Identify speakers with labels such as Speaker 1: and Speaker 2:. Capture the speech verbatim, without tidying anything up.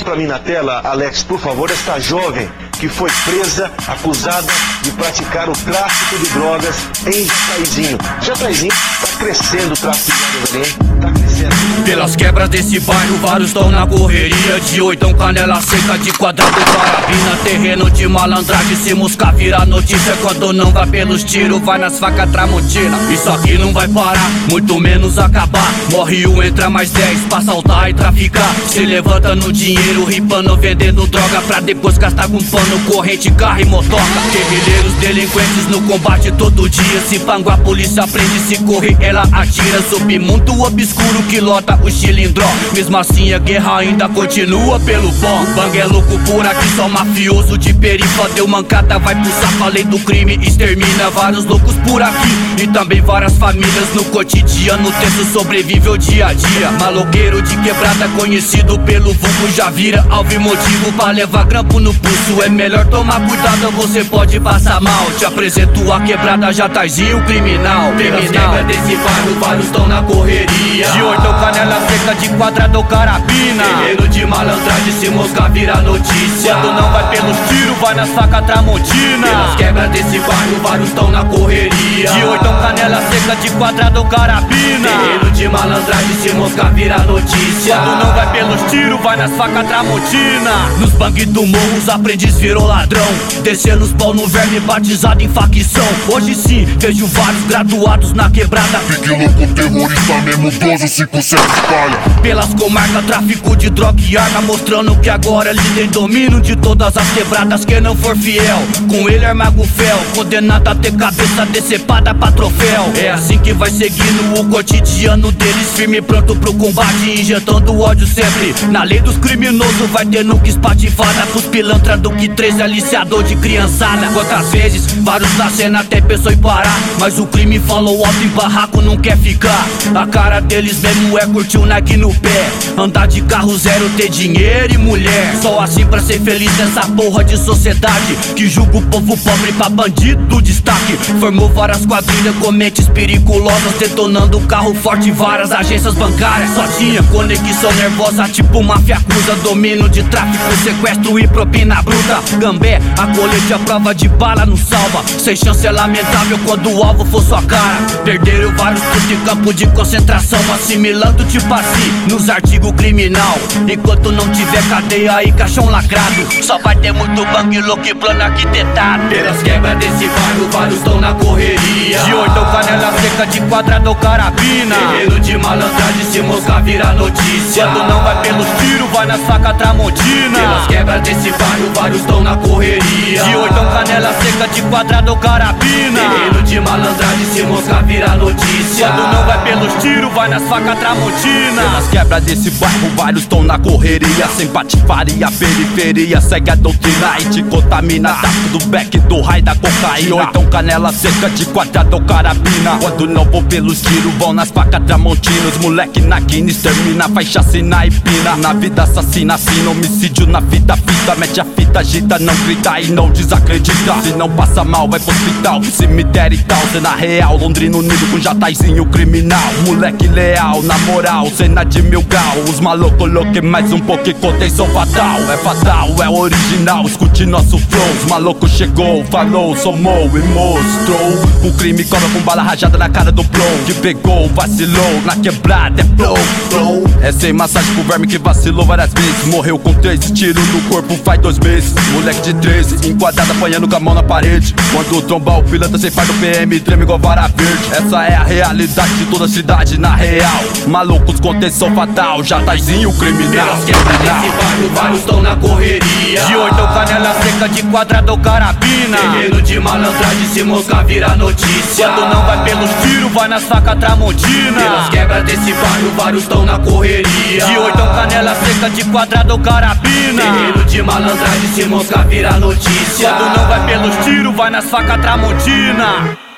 Speaker 1: pra mim na tela, Alex, por favor, esta jovem que foi presa, acusada de praticar o tráfico de drogas em Jataizinho. Jataizinho tá crescendo o tráfico de drogas ali, hein? Tá crescendo.
Speaker 2: Pelas quebras desse bairro, vários estão na correria. De oitão, canela seca, de quadrado, carabina. Terreno de malandragem, se moscar vira notícia. Quando não vai pelos tiros, vai nas facas tramontina. Isso aqui não vai parar, muito menos acabar. Morre um, entra mais dez, pra assaltar e traficar. Se levanta no dinheiro, ripando, vendendo droga, pra depois gastar com pano, corrente, carro e motoca. Guerrilheiros delinquentes no combate todo dia. Se pango a polícia prende, se correr ela atira. Submundo obscuro que lota o cilindró. Mesmo assim a guerra ainda continua pelo pó. Bang é louco por aqui, só mafioso de perifa. Deu mancada, vai pro saco, a lei do crime extermina. Vários loucos por aqui e também várias famílias. No cotidiano tenso sobrevive o dia a dia. Maloqueiro de quebrada conhecido pelo vulgo, já vira alvo e motivo pra levar grampo no pulso. É melhor tomar cuidado, você pode passar mal. Te apresento a quebrada, Jataizinho criminal. Pelas quebras desse bairro, vários estão na correria. De oitão, canela seca, de quadrado, carabina. Terreno de malandragem, se moscar vira notícia. Quando não vai pelos tiros, vai nas facas tramontina. Pelas quebras desse bairro, vários estão na correria. De oitão, canela seca, de quadrado, carabina. Terreno de malandragem, se moscar vira notícia. Quando não vai pelos tiros, vai nas facas tramontina. Nos bang do morro, os aprendiz virou ladrão. Descendo os pau no verme, batizado em facção. Hoje sim, vejo vários graduados na quebrada.
Speaker 3: Fique louco, terrorista mesmo, doze, cinco, sete espalha.
Speaker 2: Pelas comarcas, tráfico de droga e arma, mostrando que agora é líder domínio de todas as quebradas. Quem não for fiel, com ele é mago fel, condenado a ter cabeça decepada pra troféu. É assim que vai seguindo o cotidiano deles, firme e pronto pro combate, injetando ódio sempre. Na lei dos criminosos vai ter nunca espatifada. Pros pilantra do que treze, aliciador de criançada. Quantas vezes, vários na cena até pensou em parar, mas o crime falou alto em barraco, não quer ficar. A cara deles mesmo é curtir o Nike no pé, andar de carro zero, ter dinheiro e mulher. Só assim pra ser feliz nessa porra de sociedade que julga o povo pobre pra bandido destaque. Formou várias quadrilhas com mentes perigosas, detonando carro forte, várias agências bancárias. Só tinha conexão nervosa, tipo máfia acusa. Domínio de tráfico, sequestro e propina bruta. Gambé, a colete, a prova de bala não salva. Sem chance é lamentável quando o alvo for sua cara. Perderam vários putos em campo de concentração, assimilando tipo assim nos artigos criminal. Enquanto não tiver cadeia e caixão lacrado, só vai ter muito bang louco e plano arquitetado. Pelas quebras desse bairro, vários estão na correria. De oitão, canela seca, de quadrado, carabina. Terreno de malandragem, se moscar vira notícia. Quando não vai pelos tiros, vai nas facas tramontina. Pelas quebras desse bairro, vários estão na correria. De oitão, canela seca, de quadrado, carabina. Terreno de malandragem, se moscar vira notícia. Quando não vai pelos tiros, vai nas facas tramontina.
Speaker 4: Pelas quebras desse bairro, vários estão na correria. Sem patifaria, periferia, segue a doutrina e te contamina. Tráfico do beck, do raio da cocaína. Ou então canela seca, de quadrado ou carabina. Quando não vão pelos tiros, vão nas facas tramontinas. Moleque na quina, extermina, faz chacina e pina. Na vida assassina, assina, homicídio na fita, fita. Mete a fita, agita, não grita e não desacredita. Se não passa mal, vai pro hospital, cemitério e tal. Cena real, Londrina unido com Jataizinho criminal. Moleque leal, na moral, cena de mil grau. Os malucos loucos, mais um pouco e contenção fatal. É fatal, é original, escute nosso flow. Os malucos chegou, falou, somou e mostrou. O crime cobra com bala rajada na cara do blow. Que pegou, vacilou, na quebrada é flow, flow. É sem massagem pro verme que vacilou várias vezes. Morreu com três tiros no corpo faz dois meses. Moleque de treze, enquadrado apanhando com a mão na parede. Quando trombar o pilantra sem faz do P M, treme igual vara verde. Essa é a realidade de toda a cidade na real. Malucos, contenção fatal, Jataizinho criminal.
Speaker 2: Pelas quebras desse bairro, vários estão na correria. De oitão, canela seca, de quadrado, carabina. Terreno de malandragem, se moscar vira notícia. Quando não vai pelos tiros, vai nas facas tramontina. Pelas quebras desse bairro, vários estão na correria. De oitão, canela seca, de quadrado, carabina. Terreno de malandragem, se moscar vira notícia. Quando não vai pelos tiros, vai nas facas tramontina.